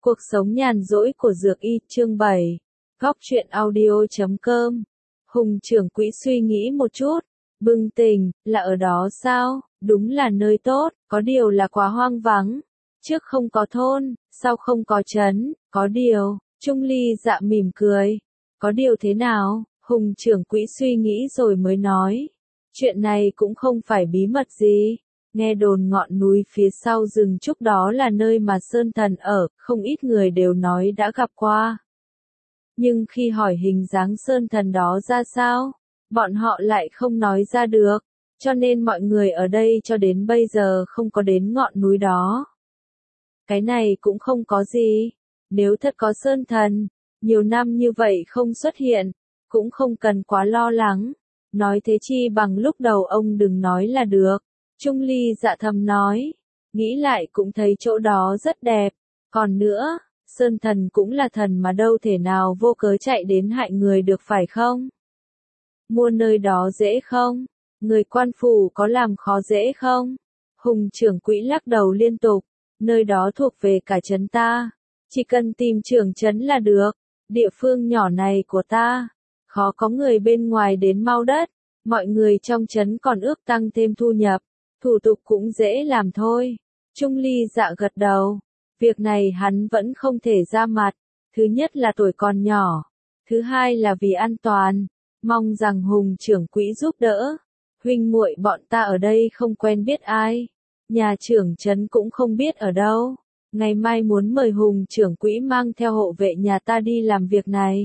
Cuộc sống nhàn rỗi của Dược Y chương 7. Góc truyện audio.com. Hùng trưởng quỹ suy nghĩ một chút, bừng tỉnh, là ở đó sao? Đúng là nơi tốt, có điều là quá hoang vắng. Trước không có thôn, sau không có trấn, có điều, Trung Ly dạ mỉm cười. Có điều thế nào? Hùng trưởng quỹ suy nghĩ rồi mới nói. Chuyện này cũng không phải bí mật gì. Nghe đồn ngọn núi phía sau rừng trúc đó là nơi mà Sơn Thần ở, không ít người đều nói đã gặp qua. Nhưng khi hỏi hình dáng Sơn Thần đó ra sao, bọn họ lại không nói ra được, cho nên mọi người ở đây cho đến bây giờ không có đến ngọn núi đó. Cái này cũng không có gì, nếu thật có Sơn Thần, nhiều năm như vậy không xuất hiện, cũng không cần quá lo lắng, nói thế chi bằng lúc đầu ông đừng nói là được. Trung Ly dạ thầm nói, nghĩ lại cũng thấy chỗ đó rất đẹp, còn nữa, Sơn Thần cũng là thần mà đâu thể nào vô cớ chạy đến hại người được phải không? Mua nơi đó dễ không? Người quan phủ có làm khó dễ không? Hùng trưởng quỹ lắc đầu liên tục, nơi đó thuộc về cả trấn ta, chỉ cần tìm trưởng trấn là được, địa phương nhỏ này của ta, khó có người bên ngoài đến mau đất, mọi người trong trấn còn ước tăng thêm thu nhập. Thủ tục cũng dễ làm thôi. Trung Ly dạ gật đầu. Việc này hắn vẫn không thể ra mặt. Thứ nhất là tuổi còn nhỏ. Thứ hai là vì an toàn. Mong rằng Hùng trưởng quỹ giúp đỡ. Huynh muội bọn ta ở đây không quen biết ai. Nhà trưởng trấn cũng không biết ở đâu. Ngày mai muốn mời Hùng trưởng quỹ mang theo hộ vệ nhà ta đi làm việc này.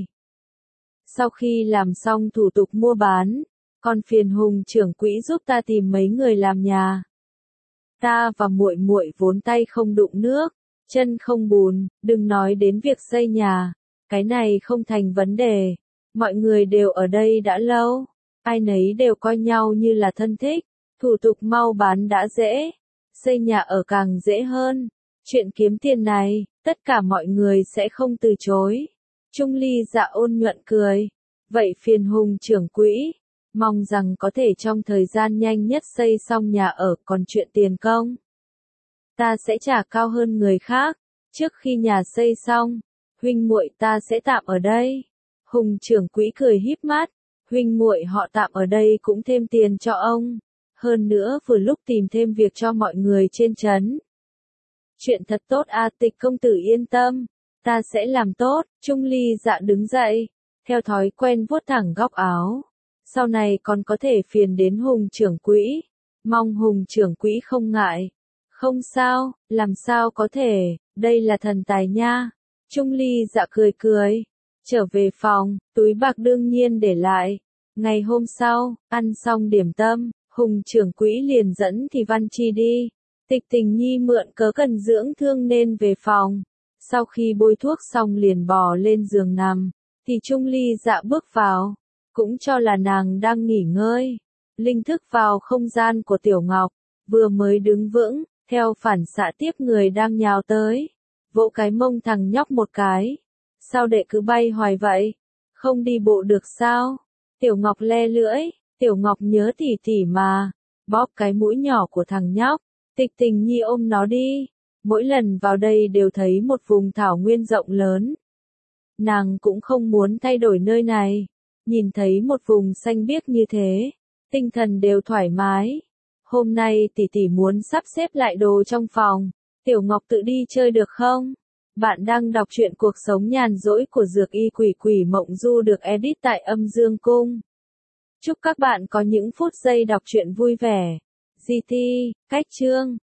Sau khi làm xong thủ tục mua bán, còn phiền Hùng trưởng quỹ giúp ta tìm mấy người làm nhà. Ta và muội muội vốn tay không đụng nước, chân không bùn, đừng nói đến việc xây nhà, cái này không thành vấn đề. Mọi người đều ở đây đã lâu, ai nấy đều coi nhau như là thân thích, thủ tục mau bán đã dễ, xây nhà ở càng dễ hơn. Chuyện kiếm tiền này, tất cả mọi người sẽ không từ chối. Trung Ly dạ ôn nhuận cười, vậy phiền Hùng trưởng quỹ. Mong rằng có thể trong thời gian nhanh nhất xây xong nhà ở, còn chuyện tiền công. Ta sẽ trả cao hơn người khác, trước khi nhà xây xong, huynh muội ta sẽ tạm ở đây. Hùng trưởng quỹ cười híp mắt, huynh muội họ tạm ở đây cũng thêm tiền cho ông. Hơn nữa vừa lúc tìm thêm việc cho mọi người trên trấn. Chuyện thật tốt à, Tịch công tử yên tâm, ta sẽ làm tốt. Trung Ly dạ đứng dậy, theo thói quen vuốt thẳng góc áo. Sau này còn có thể phiền đến Hùng trưởng quỹ, mong Hùng trưởng quỹ không ngại. Không sao, làm sao có thể, đây là thần tài nha. Trung Ly dạ cười cười, trở về phòng, túi bạc đương nhiên để lại. Ngày hôm sau, ăn xong điểm tâm, Hùng trưởng quỹ liền dẫn Thì Văn Chi đi. Tịch Tình Nhi mượn cớ cần dưỡng thương nên về phòng. Sau khi bôi thuốc xong liền bò lên giường nằm, thì Trung Ly dạ bước vào. Cũng cho là nàng đang nghỉ ngơi. Linh thức vào không gian của Tiểu Ngọc, vừa mới đứng vững, theo phản xạ tiếp người đang nhào tới. Vỗ cái mông thằng nhóc một cái. Sao đệ cứ bay hoài vậy? Không đi bộ được sao? Tiểu Ngọc le lưỡi, Tiểu Ngọc nhớ tỉ tỉ mà. Bóp cái mũi nhỏ của thằng nhóc, Tịch Tình Nhi ôm nó đi. Mỗi lần vào đây đều thấy một vùng thảo nguyên rộng lớn. Nàng cũng không muốn thay đổi nơi này. Nhìn thấy một vùng xanh biếc như thế, tinh thần đều thoải mái. Hôm nay tỷ tỷ muốn sắp xếp lại đồ trong phòng, Tiểu Ngọc tự đi chơi được không? Bạn đang đọc truyện cuộc sống nhàn rỗi của Dược Y Quỷ Quỷ Mộng Du được edit tại Âm Dương Cung. Chúc các bạn có những phút giây đọc truyện vui vẻ. GT, cách chương.